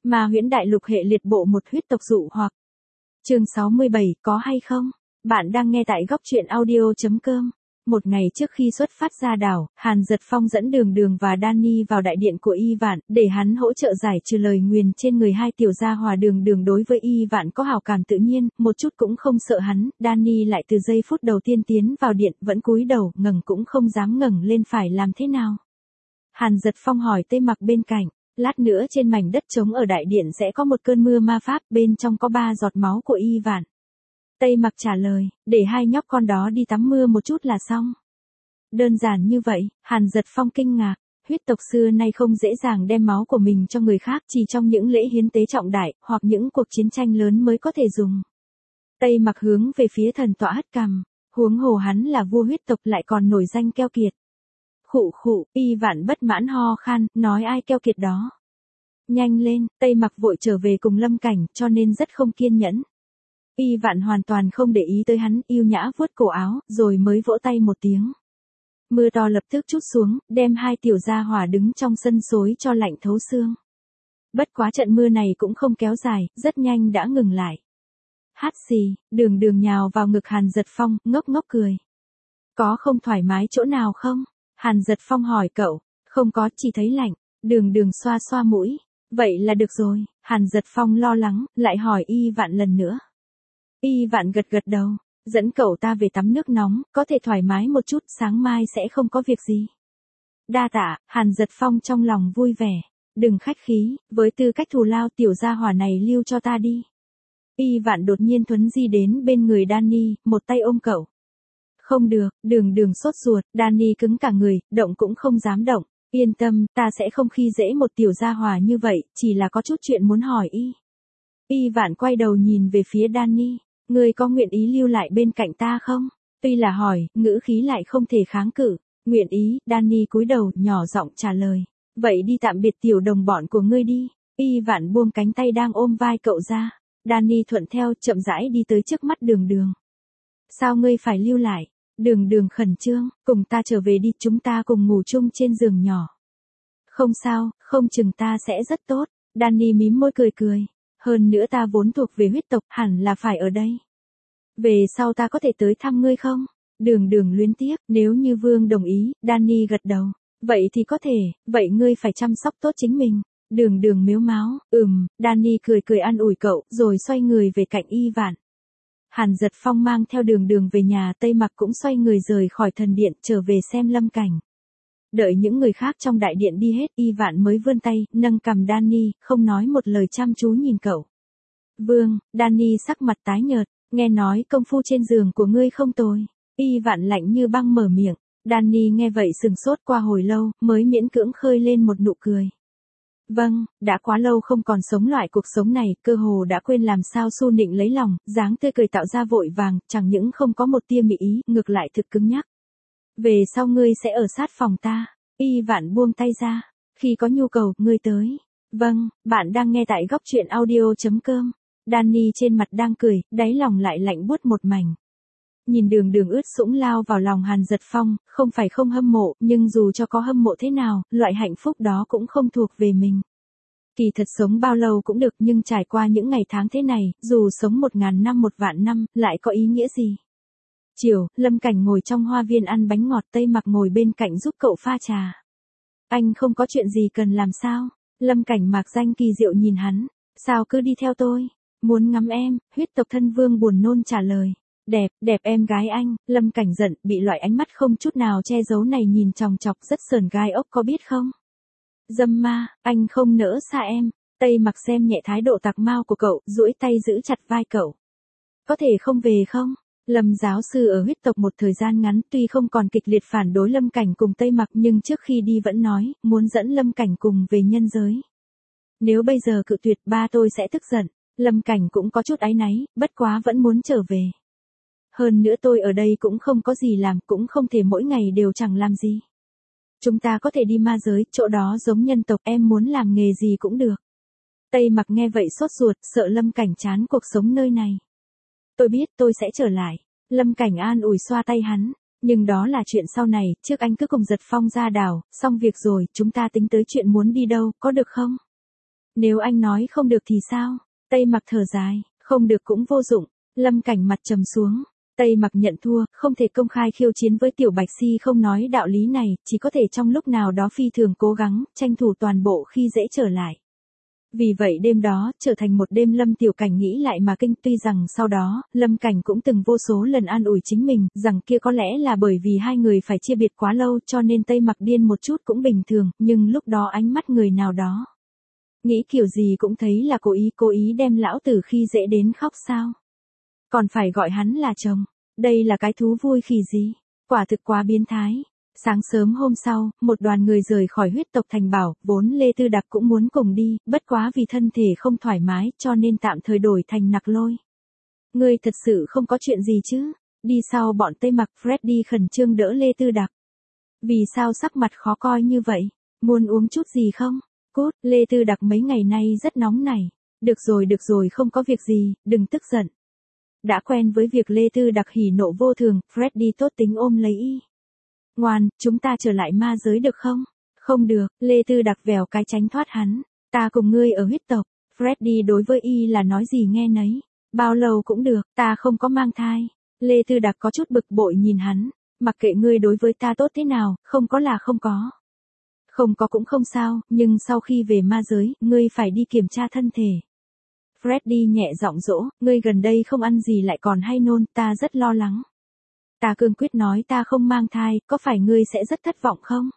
Ma huyễn đại lục hệ liệt bộ một huyết tộc dụ hoặc. Chương 67 có hay không? Bạn đang nghe tại góc truyện audio.com. Một ngày trước khi xuất phát ra đảo, Hàn Dật Phong dẫn Đường Đường và Danny vào đại điện của Y Vạn, để hắn hỗ trợ giải trừ lời nguyền trên người hai tiểu gia hòa. Đường Đường đối với Y Vạn có hảo cảm tự nhiên, một chút cũng không sợ hắn. Danny lại từ giây phút đầu tiên tiến vào điện, vẫn cúi đầu, ngẩng cũng không dám ngẩng lên. Phải làm thế nào? Hàn Dật Phong hỏi Tây Mặc bên cạnh. Lát nữa trên mảnh đất trống ở đại điện sẽ có một cơn mưa ma pháp, bên trong có 3 giọt máu của Y Vạn. Tây Mặc trả lời, để hai nhóc con đó đi tắm mưa một chút là xong. Đơn giản như vậy. Hàn Dật Phong kinh ngạc, huyết tộc xưa nay không dễ dàng đem máu của mình cho người khác, chỉ trong những lễ hiến tế trọng đại, hoặc những cuộc chiến tranh lớn mới có thể dùng. Tây Mặc hướng về phía thần tọa hất cằm, huống hồ hắn là vua huyết tộc lại còn nổi danh keo kiệt. Khụ khụ, Y Vạn bất mãn ho khan, nói ai keo kiệt đó. Nhanh lên, Tây Mặc vội trở về cùng Lâm Cảnh, cho nên rất không kiên nhẫn. Y Vạn hoàn toàn không để ý tới hắn, yêu nhã vuốt cổ áo, rồi mới vỗ tay một tiếng. Mưa to lập tức trút xuống, đem hai tiểu gia hỏa đứng trong sân xối cho lạnh thấu xương. Bất quá trận mưa này cũng không kéo dài, rất nhanh đã ngừng lại. Hát xì, Đường Đường nhào vào ngực Hàn Dật Phong, ngốc ngốc cười. Có không thoải mái chỗ nào không? Hàn Dật Phong hỏi cậu. Không có, chỉ thấy lạnh. Đường Đường xoa xoa mũi. Vậy là được rồi. Hàn Dật Phong lo lắng, lại hỏi Y Vạn lần nữa. Y Vạn gật gật đầu. Dẫn cậu ta về tắm nước nóng, có thể thoải mái một chút, sáng mai sẽ không có việc gì. Đa tạ. Hàn Dật Phong trong lòng vui vẻ. Đừng khách khí, với tư cách thù lao tiểu gia hỏa này lưu cho ta đi. Y Vạn đột nhiên thuấn di đến bên người Danny, một tay ôm cậu. Không được, Đường Đường sốt ruột, Danny cứng cả người, động cũng không dám động. Yên tâm, ta sẽ không khi dễ một tiểu gia hỏa như vậy, chỉ là có chút chuyện muốn hỏi y. Y Vạn quay đầu nhìn về phía Danny, ngươi có nguyện ý lưu lại bên cạnh ta không? Tuy là hỏi, ngữ khí lại không thể kháng cự. Nguyện ý, Danny cúi đầu, nhỏ giọng trả lời. Vậy đi tạm biệt tiểu đồng bọn của ngươi đi. Y Vạn buông cánh tay đang ôm vai cậu ra. Danny thuận theo, chậm rãi đi tới trước mắt Đường Đường. Sao ngươi phải lưu lại? Đường Đường khẩn trương, cùng ta trở về đi, chúng ta cùng ngủ chung trên giường nhỏ. Không sao, không chừng ta sẽ rất tốt. Danny mím môi cười cười. Hơn nữa ta vốn thuộc về huyết tộc, hẳn là phải ở đây. Về sau ta có thể tới thăm ngươi không? Đường Đường luyến tiếc, nếu như Vương đồng ý. Danny gật đầu. Vậy thì có thể, vậy ngươi phải chăm sóc tốt chính mình. Đường Đường mếu máo, Danny cười cười an ủi cậu, rồi xoay người về cạnh Y Vạn. Hàn Dật Phong mang theo Đường Đường về nhà, Tây Mặc cũng xoay người rời khỏi thần điện, trở về xem Lâm Cảnh. Đợi những người khác trong đại điện đi hết, Y Vạn mới vươn tay, nâng cằm Danny, không nói một lời, chăm chú nhìn cậu. Vương, Danny sắc mặt tái nhợt, nghe nói công phu trên giường của ngươi không tồi. Y Vạn lạnh như băng mở miệng. Danny nghe vậy sừng sốt, qua hồi lâu, mới miễn cưỡng khơi lên một nụ cười. Vâng, đã quá lâu không còn sống loại cuộc sống này, cơ hồ đã quên làm sao su nịnh lấy lòng, dáng tươi cười tạo ra vội vàng, chẳng những không có một tia mị ý, ngược lại thực cứng nhắc. Về sau ngươi sẽ ở sát phòng ta. Y Vạn buông tay ra. Khi có nhu cầu, ngươi tới. Vâng, bạn đang nghe tại góc truyện audio.com. Danny trên mặt đang cười, đáy lòng lại lạnh buốt một mảnh. Nhìn Đường Đường ướt sũng lao vào lòng Hàn Dật Phong, không phải không hâm mộ, nhưng dù cho có hâm mộ thế nào, loại hạnh phúc đó cũng không thuộc về mình. Kỳ thật sống bao lâu cũng được, nhưng trải qua những ngày tháng thế này, dù sống 1000 năm 1.000 năm, lại có ý nghĩa gì? Chiều, Lâm Cảnh ngồi trong hoa viên ăn bánh ngọt, Tây Mặc ngồi bên cạnh giúp cậu pha trà. Anh không có chuyện gì cần làm sao? Lâm Cảnh mạc danh kỳ diệu nhìn hắn. Sao cứ đi theo tôi? Muốn ngắm em, huyết tộc thân vương buồn nôn trả lời. Đẹp, đẹp em gái anh. Lâm Cảnh giận, bị loại ánh mắt không chút nào che giấu này nhìn chòng chọc rất sờn gai ốc, có biết không? Dâm ma, anh không nỡ xa em. Tây Mặc xem nhẹ thái độ tạc mao của cậu, duỗi tay giữ chặt vai cậu. Có thể không về không? Lâm giáo sư ở huyết tộc một thời gian ngắn, tuy không còn kịch liệt phản đối Lâm Cảnh cùng Tây Mặc, nhưng trước khi đi vẫn nói, muốn dẫn Lâm Cảnh cùng về nhân giới. Nếu bây giờ cự tuyệt, ba tôi sẽ tức giận. Lâm Cảnh cũng có chút áy náy, bất quá vẫn muốn trở về. Hơn nữa tôi ở đây cũng không có gì làm, cũng không thể mỗi ngày đều chẳng làm gì. Chúng ta có thể đi ma giới, chỗ đó giống nhân tộc, em muốn làm nghề gì cũng được. Tây Mặc nghe vậy sốt ruột, sợ Lâm Cảnh chán cuộc sống nơi này. Tôi biết, tôi sẽ trở lại. Lâm Cảnh an ủi xoa tay hắn. Nhưng đó là chuyện sau này, trước anh cứ cùng Dật Phong ra đảo, xong việc rồi, chúng ta tính tới chuyện muốn đi đâu, có được không? Nếu anh nói không được thì sao? Tây Mặc thở dài, không được cũng vô dụng. Lâm Cảnh mặt trầm xuống. Tây Mặc nhận thua, không thể công khai khiêu chiến với Tiểu Bạch Si không nói đạo lý này, chỉ có thể trong lúc nào đó phi thường cố gắng, tranh thủ toàn bộ khi dễ trở lại. Vì vậy đêm đó, trở thành một đêm Lâm Tiểu Cảnh nghĩ lại mà kinh, tuy rằng sau đó, Lâm Cảnh cũng từng vô số lần an ủi chính mình, rằng kia có lẽ là bởi vì hai người phải chia biệt quá lâu cho nên Tây Mặc điên một chút cũng bình thường, nhưng lúc đó ánh mắt người nào đó. Nghĩ kiểu gì cũng thấy là cố ý đem lão tử khi dễ đến khóc sao. Còn phải gọi hắn là chồng, đây là cái thú vui khỉ gì, quả thực quá biến thái. Sáng sớm hôm sau, một đoàn người rời khỏi huyết tộc Thành Bảo, vốn Lê Tư Đặc cũng muốn cùng đi, bất quá vì thân thể không thoải mái cho nên tạm thời đổi thành Nặc Lôi. Ngươi thật sự không có chuyện gì chứ? Đi sau bọn Tây Mặc, Freddy khẩn trương đỡ Lê Tư Đặc. Vì sao sắc mặt khó coi như vậy? Muốn uống chút gì không? Cút, Lê Tư Đặc mấy ngày nay rất nóng nảy. Được rồi, không có việc gì, đừng tức giận. Đã quen với việc Lê Tư Đặc hỉ nộ vô thường, Freddy tốt tính ôm lấy y. Ngoan, chúng ta trở lại ma giới được không? Không được, Lê Tư Đặc vèo cái tránh thoát hắn. Ta cùng ngươi ở huyết tộc. Freddy đối với y là nói gì nghe nấy. Bao lâu cũng được, ta không có mang thai. Lê Tư Đặc có chút bực bội nhìn hắn. Mặc kệ ngươi đối với ta tốt thế nào, không có là không có. Không có cũng không sao, nhưng sau khi về ma giới, ngươi phải đi kiểm tra thân thể. Freddy nhẹ giọng dỗ, ngươi gần đây không ăn gì lại còn hay nôn, ta rất lo lắng. Ta cương quyết nói ta không mang thai, có phải ngươi sẽ rất thất vọng không?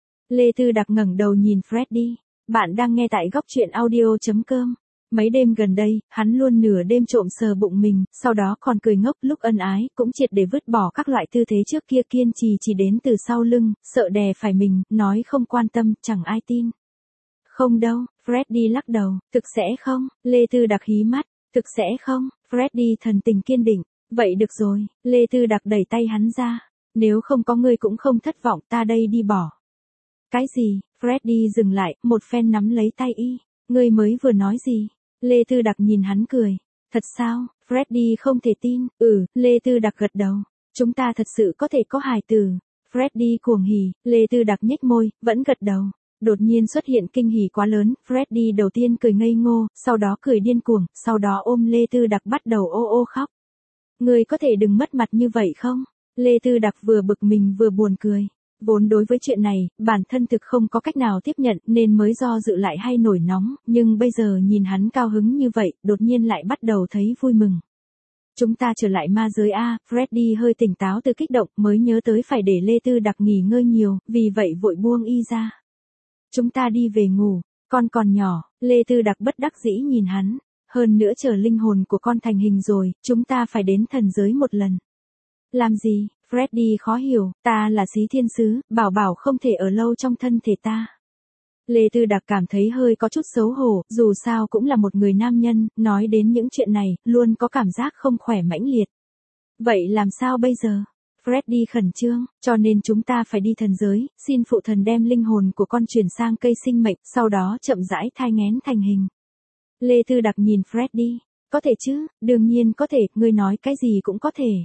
Lê Tư Đặc ngẩng đầu nhìn Freddy. Bạn đang nghe tại góc truyện audio.com. Mấy đêm gần đây, hắn luôn nửa đêm trộm sờ bụng mình, sau đó còn cười ngốc lúc ân ái, cũng triệt để vứt bỏ các loại tư thế trước kia kiên trì chỉ đến từ sau lưng, sợ đè phải mình, nói không quan tâm, chẳng ai tin. Không đâu, Freddy lắc đầu, thực sẽ không, Lê Tư Đặc hí mắt, thực sẽ không, Freddy thần tình kiên định. Vậy được rồi, Lê Tư Đặc đẩy tay hắn ra. Nếu không có ngươi cũng không thất vọng, ta đây đi bỏ. Cái gì? Freddy dừng lại, một phen nắm lấy tay y. Ngươi mới vừa nói gì? Lê Tư Đặc nhìn hắn cười. Thật sao? Freddy không thể tin. Lê Tư Đặc gật đầu. Chúng ta thật sự có thể có hài tử. Freddy cuồng hỉ, Lê Tư Đặc nhếch môi, vẫn gật đầu. Đột nhiên xuất hiện kinh hỉ quá lớn, Freddy đầu tiên cười ngây ngô, sau đó cười điên cuồng, sau đó ôm Lê Tư Đặc bắt đầu ô ô khóc. Ngươi có thể đừng mất mặt như vậy không? Lê Tư Đặc vừa bực mình vừa buồn cười. Vốn đối với chuyện này, bản thân thực không có cách nào tiếp nhận nên mới do dự lại hay nổi nóng, nhưng bây giờ nhìn hắn cao hứng như vậy, đột nhiên lại bắt đầu thấy vui mừng. Chúng ta trở lại ma giới A, Freddy hơi tỉnh táo từ kích động mới nhớ tới phải để Lê Tư Đặc nghỉ ngơi nhiều, vì vậy vội buông y ra. Chúng ta đi về ngủ, con còn nhỏ, Lê Tư Đặc bất đắc dĩ nhìn hắn. Hơn nữa chờ linh hồn của con thành hình rồi, chúng ta phải đến thần giới một lần. Làm gì? Freddy khó hiểu, ta là Xí Thiên Sứ, bảo không thể ở lâu trong thân thể ta. Lê Tư Đặc cảm thấy hơi có chút xấu hổ, dù sao cũng là một người nam nhân, nói đến những chuyện này, luôn có cảm giác không khỏe mãnh liệt. Vậy làm sao bây giờ? Freddy khẩn trương, cho nên chúng ta phải đi thần giới, xin phụ thần đem linh hồn của con chuyển sang cây sinh mệnh, sau đó chậm rãi thai nghén thành hình. Lê Tư Đặc nhìn Freddy, có thể chứ, đương nhiên có thể, ngươi nói cái gì cũng có thể.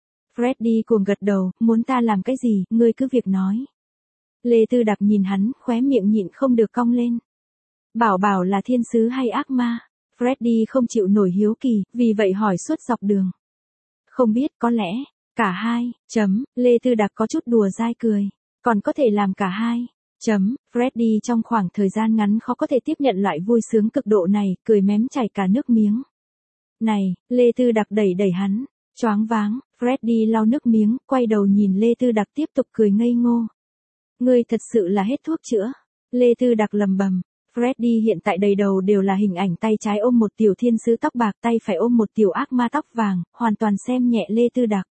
Freddy cuồng gật đầu, muốn ta làm cái gì, ngươi cứ việc nói. Lê Tư Đặc nhìn hắn, khóe miệng nhịn không được cong lên. Bảo là thiên sứ hay ác ma? Freddy không chịu nổi hiếu kỳ, vì vậy hỏi suốt dọc đường. Không biết, có lẽ, cả hai, Lê Tư Đặc có chút đùa dai cười. Còn có thể làm cả hai. Freddy trong khoảng thời gian ngắn khó có thể tiếp nhận loại vui sướng cực độ này, cười mém chảy cả nước miếng. Này, Lê Tư Đặc đẩy hắn, choáng váng, Freddy lau nước miếng, quay đầu nhìn Lê Tư Đặc tiếp tục cười ngây ngô. Ngươi thật sự là hết thuốc chữa. Lê Tư Đặc lầm bầm. Freddy hiện tại đầy đầu đều là hình ảnh tay trái ôm một tiểu thiên sứ tóc bạc, tay phải ôm một tiểu ác ma tóc vàng, hoàn toàn xem nhẹ Lê Tư Đặc.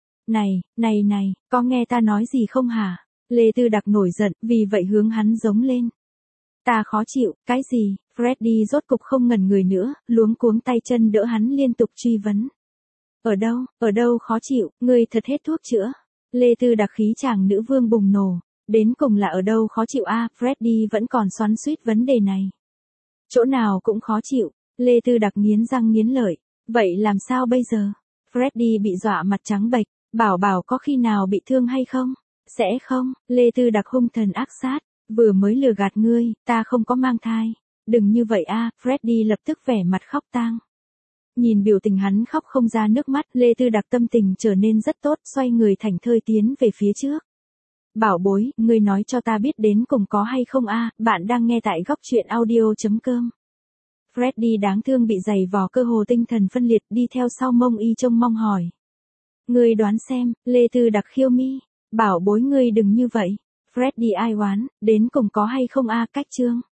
Này, có nghe ta nói gì không hả? Lê Tư Đặc nổi giận, vì vậy hướng hắn giống lên. Ta khó chịu, cái gì? Freddy rốt cục không ngần người nữa, luống cuống tay chân đỡ hắn liên tục truy vấn. Ở đâu khó chịu, ngươi thật hết thuốc chữa. Lê Tư Đặc khí chàng nữ vương bùng nổ. Đến cùng là ở đâu khó chịu a? Freddy vẫn còn xoắn xuýt vấn đề này. Chỗ nào cũng khó chịu. Lê Tư Đặc nghiến răng nghiến lợi. Vậy làm sao bây giờ? Freddy bị dọa mặt trắng bệch. Bảo có khi nào bị thương hay không? Sẽ không, Lê Tư Đặc hung thần ác sát. Vừa mới lừa gạt ngươi, ta không có mang thai. Đừng như vậy a, Freddy lập tức vẻ mặt khóc tang. Nhìn biểu tình hắn khóc không ra nước mắt, Lê Tư Đặc tâm tình trở nên rất tốt, xoay người thảnh thơi tiến về phía trước. Bảo bối, ngươi nói cho ta biết đến cùng có hay không a, bạn đang nghe tại góc truyện audio.com. Freddy đáng thương bị giày vò cơ hồ tinh thần phân liệt đi theo sau Mông Y trông mong hỏi. Ngươi đoán xem, Lê Tư Đặc khiêu mi. Bảo bối ngươi đừng như vậy. Freddy ai oán, đến cùng có hay không a, cách chương.